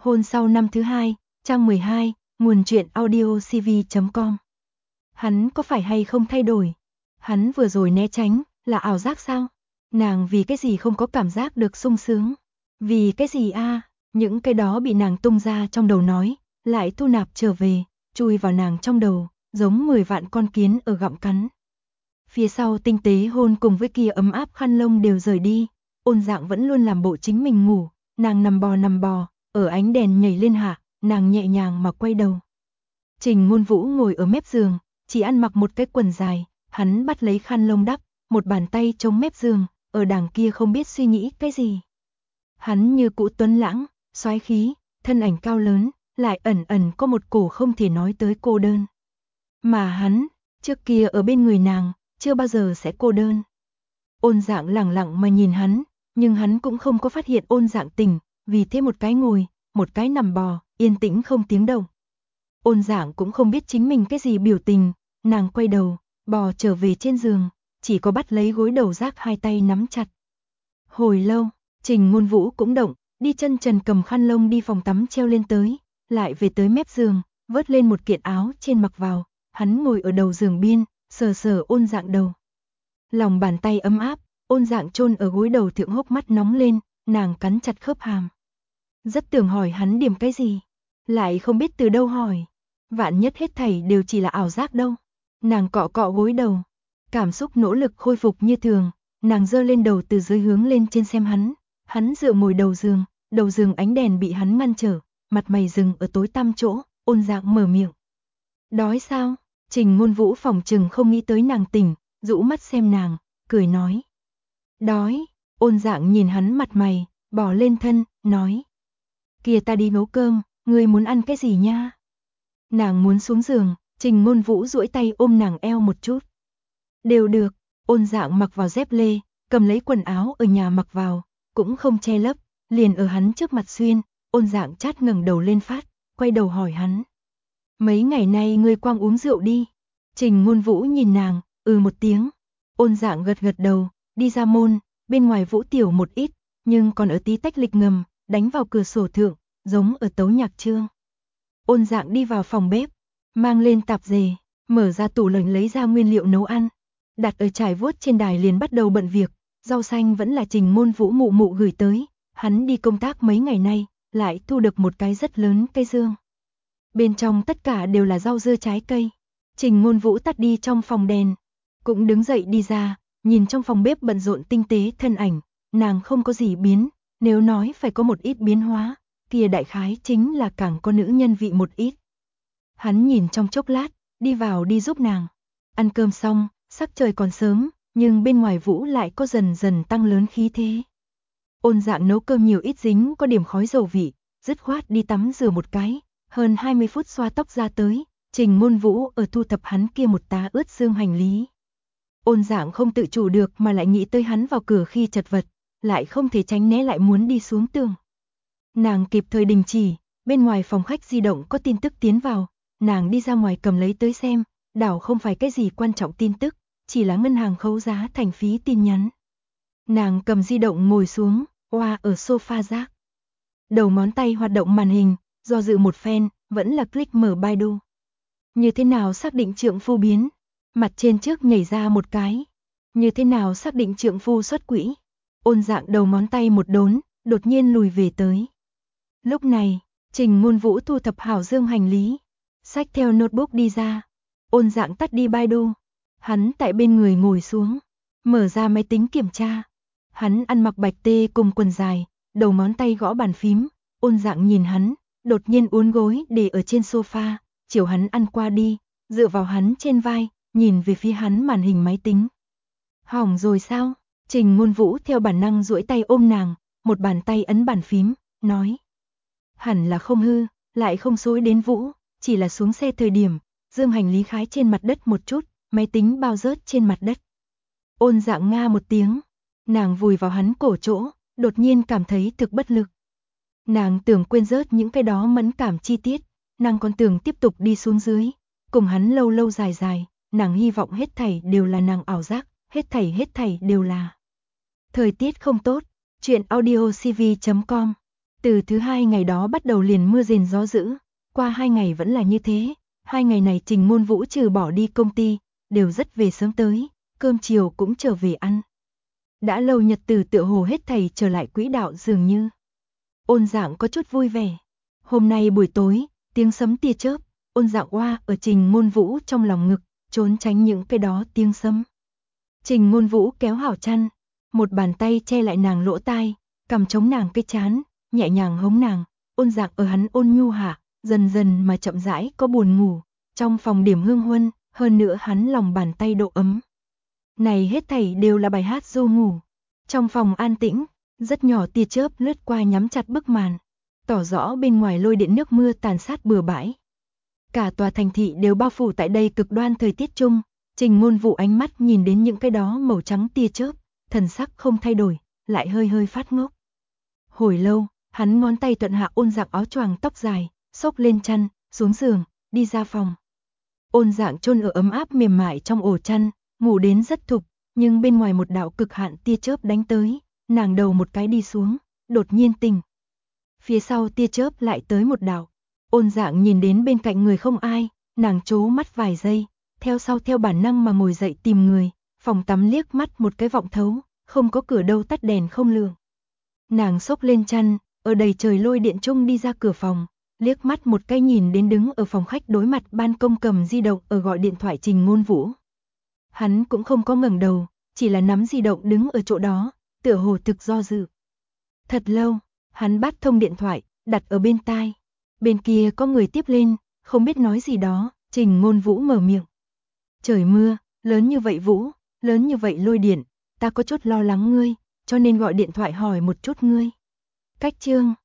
Hôn sau năm thứ hai, trang 12, nguồn truyện audio cv.com. Hắn có phải hay không thay đổi? Hắn vừa rồi né tránh, là ảo giác sao? Nàng vì cái gì không có cảm giác được sung sướng? Vì cái gì a? Những cái đó bị nàng tung ra trong đầu nói, lại thu nạp trở về, chui vào nàng trong đầu, giống 10 vạn con kiến ở gặm cắn. Phía sau tinh tế hôn cùng với kia ấm áp khăn lông đều rời đi, Ôn Dạng vẫn luôn làm bộ chính mình ngủ, nàng nằm bò, ở ánh đèn nhảy lên hạ, nàng nhẹ nhàng mà quay đầu. Trình Ngôn Vũ ngồi ở mép giường, chỉ ăn mặc một cái quần dài, hắn bắt lấy khăn lông đắp, một bàn tay chống mép giường, ở đằng kia không biết suy nghĩ cái gì. Hắn như cũ tuấn lãng, soái khí, thân ảnh cao lớn, lại ẩn ẩn có một cổ không thể nói tới cô đơn. Mà hắn, trước kia ở bên người nàng, chưa bao giờ sẽ cô đơn. Ôn Dạng lẳng lặng mà nhìn hắn, nhưng hắn cũng không có phát hiện Ôn Dạng tỉnh, vì thế một cái ngồi, một cái nằm bò, yên tĩnh không tiếng động. Ôn Dạng cũng không biết chính mình cái gì biểu tình, nàng quay đầu, bò trở về trên giường, chỉ có bắt lấy gối đầu rác hai tay nắm chặt. Hồi lâu, Trình Ngôn Vũ cũng động, đi chân trần cầm khăn lông đi phòng tắm treo lên tới, lại về tới mép giường, vớt lên một kiện áo trên mặc vào, hắn ngồi ở đầu giường biên, sờ sờ Ôn Dạng đầu. Lòng bàn tay ấm áp, Ôn Dạng chôn ở gối đầu thượng hốc mắt nóng lên, nàng cắn chặt khớp hàm. Rất tưởng hỏi hắn điểm cái gì, lại không biết từ đâu hỏi. Vạn nhất hết thảy đều chỉ là ảo giác đâu. Nàng cọ cọ gối đầu, cảm xúc nỗ lực khôi phục như thường, nàng giơ lên đầu từ dưới hướng lên trên xem hắn dựa ngồi đầu giường ánh đèn bị hắn ngăn trở, mặt mày dừng ở tối tăm chỗ, Ôn Dạng mở miệng. Đói sao? Trình Ngôn Vũ phòng chừng không nghĩ tới nàng tỉnh, rũ mắt xem nàng, cười nói. Đói, Ôn Dạng nhìn hắn mặt mày, bỏ lên thân, nói. Kìa ta đi nấu cơm, ngươi muốn ăn cái gì nha? Nàng muốn xuống giường, Trình Ngôn Vũ duỗi tay ôm nàng eo một chút. Đều được, Ôn Dạng mặc vào dép lê, cầm lấy quần áo ở nhà mặc vào, cũng không che lấp, liền ở hắn trước mặt xuyên, Ôn Dạng chát ngẩng đầu lên phát, quay đầu hỏi hắn. Mấy ngày nay ngươi quang uống rượu đi. Trình Ngôn Vũ nhìn nàng, một tiếng. Ôn Dạng gật gật đầu, đi ra môn, bên ngoài Vũ tiểu một ít, nhưng còn ở tí tách lịch ngầm, đánh vào cửa sổ thượng, giống ở tấu nhạc chương. Ôn Dạng đi vào phòng bếp, mang lên tạp dề, mở ra tủ lạnh lấy ra nguyên liệu nấu ăn, đặt ở chải vuốt trên đài liền bắt đầu bận việc, rau xanh vẫn là Trình Ngôn Vũ mụ mụ gửi tới, hắn đi công tác mấy ngày nay, lại thu được một cái rất lớn cây dương. Bên trong tất cả đều là rau dưa trái cây. Trình Ngôn Vũ tắt đi trong phòng đèn, cũng đứng dậy đi ra, nhìn trong phòng bếp bận rộn tinh tế thân ảnh, nàng không có gì biến, nếu nói phải có một ít biến hóa, kia đại khái chính là càng có nữ nhân vị một ít. Hắn nhìn trong chốc lát, đi vào đi giúp nàng. Ăn cơm xong, sắc trời còn sớm, nhưng bên ngoài Vũ lại có dần dần tăng lớn khí thế. Ôn Dạng nấu cơm nhiều ít dính có điểm khói dầu vị, dứt khoát đi tắm rửa một cái, hơn 20 phút xoa tóc ra tới, Trình Ngôn Vũ ở thu thập hắn kia một tá ướt xương hành lý. Ôn Dạng không tự chủ được mà lại nghĩ tới hắn vào cửa khi chật vật, lại không thể tránh né lại muốn đi xuống tường. Nàng kịp thời đình chỉ, bên ngoài phòng khách di động có tin tức tiến vào, nàng đi ra ngoài cầm lấy tới xem, đảo không phải cái gì quan trọng tin tức, chỉ là ngân hàng khấu giá thành phí tin nhắn. Nàng cầm di động ngồi xuống, oa ở sofa rác. Đầu ngón tay hoạt động màn hình, do dự một phen, vẫn là click mở Baidu. Như thế nào xác định trượng phu biến? Mặt trên trước nhảy ra một cái. Như thế nào xác định trượng phu xuất quỹ? Ôn Dạng đầu ngón tay một đốn, đột nhiên lùi về tới. Lúc này, Trình Ngôn Vũ thu thập hảo dương hành lý, xách theo notebook đi ra. Ôn Dạng tắt đi Baidu. Hắn tại bên người ngồi xuống, mở ra máy tính kiểm tra. Hắn ăn mặc bạch tê cùng quần dài, đầu ngón tay gõ bàn phím. Ôn Dạng nhìn hắn, đột nhiên uốn gối để ở trên sofa, chiều hắn ăn qua đi, dựa vào hắn trên vai, nhìn về phía hắn màn hình máy tính. Hỏng rồi sao? Trình Ngôn Vũ theo bản năng duỗi tay ôm nàng, một bàn tay ấn bàn phím, nói. Hẳn là không hư, lại không xối đến Vũ, chỉ là xuống xe thời điểm, dương hành lý khái trên mặt đất một chút, máy tính bao rớt trên mặt đất. Ôn Dạng nga một tiếng, nàng vùi vào hắn cổ chỗ, đột nhiên cảm thấy thực bất lực. Nàng tưởng quên rớt những cái đó mẫn cảm chi tiết, nàng còn tưởng tiếp tục đi xuống dưới, cùng hắn lâu lâu dài dài, nàng hy vọng hết thảy đều là nàng ảo giác, hết thảy đều là. Thời tiết không tốt, truyện audio cv.com Từ thứ hai ngày đó bắt đầu liền mưa rền gió dữ, qua 2 ngày vẫn là như thế, 2 ngày này Trình Ngôn Vũ trừ bỏ đi công ty, đều rất về sớm tới, cơm chiều cũng trở về ăn. Đã lâu nhật từ tựa hồ hết thảy trở lại quỹ đạo dường như. Ôn Dạng có chút vui vẻ. Hôm nay buổi tối, tiếng sấm tia chớp, Ôn Dạng oa ở Trình Ngôn Vũ trong lòng ngực, trốn tránh những cái đó tiếng sấm. Trình Ngôn Vũ kéo hảo chăn, một bàn tay che lại nàng lỗ tai, cầm chống nàng cái trán, nhẹ nhàng hống nàng. Ôn Dạng ở hắn ôn nhu hạ, dần dần mà chậm rãi có buồn ngủ. Trong phòng điểm hương huân, hơn nữa hắn lòng bàn tay độ ấm. Này hết thảy đều là bài hát ru ngủ. Trong phòng an tĩnh, rất nhỏ tia chớp lướt qua nhắm chặt bức màn, tỏ rõ bên ngoài lôi điện nước mưa tàn sát bừa bãi. Cả tòa thành thị đều bao phủ tại đây cực đoan thời tiết chung. Trình Ngôn Vũ ánh mắt nhìn đến những cái đó màu trắng tia chớp, thần sắc không thay đổi, lại hơi hơi phát ngốc. Hồi lâu, hắn ngón tay thuận hạ Ôn Dạng áo choàng tóc dài, xốc lên chăn, xuống giường, đi ra phòng. Ôn Dạng chôn ở ấm áp mềm mại trong ổ chăn, ngủ đến rất thục, nhưng bên ngoài một đạo cực hạn tia chớp đánh tới, nàng đầu một cái đi xuống, đột nhiên tỉnh. Phía sau tia chớp lại tới một đạo. Ôn Dạng nhìn đến bên cạnh người không ai, nàng trố mắt vài giây, theo sau theo bản năng mà ngồi dậy tìm người, phòng tắm liếc mắt một cái vọng thấu, không có cửa đâu tắt đèn không lường. Nàng xốc lên chăn, ở đầy trời lôi điện chung đi ra cửa phòng, liếc mắt một cái nhìn đến đứng ở phòng khách đối mặt ban công cầm di động ở gọi điện thoại Trình Ngôn Vũ. Hắn cũng không có ngẩng đầu, chỉ là nắm di động đứng ở chỗ đó, tựa hồ thực do dự. Thật lâu, hắn bắt thông điện thoại, đặt ở bên tai. Bên kia có người tiếp lên, không biết nói gì đó, Trình Ngôn Vũ mở miệng. Trời mưa, lớn như vậy Vũ, lớn như vậy lôi điện, ta có chút lo lắng ngươi, cho nên gọi điện thoại hỏi một chút ngươi. Cách chương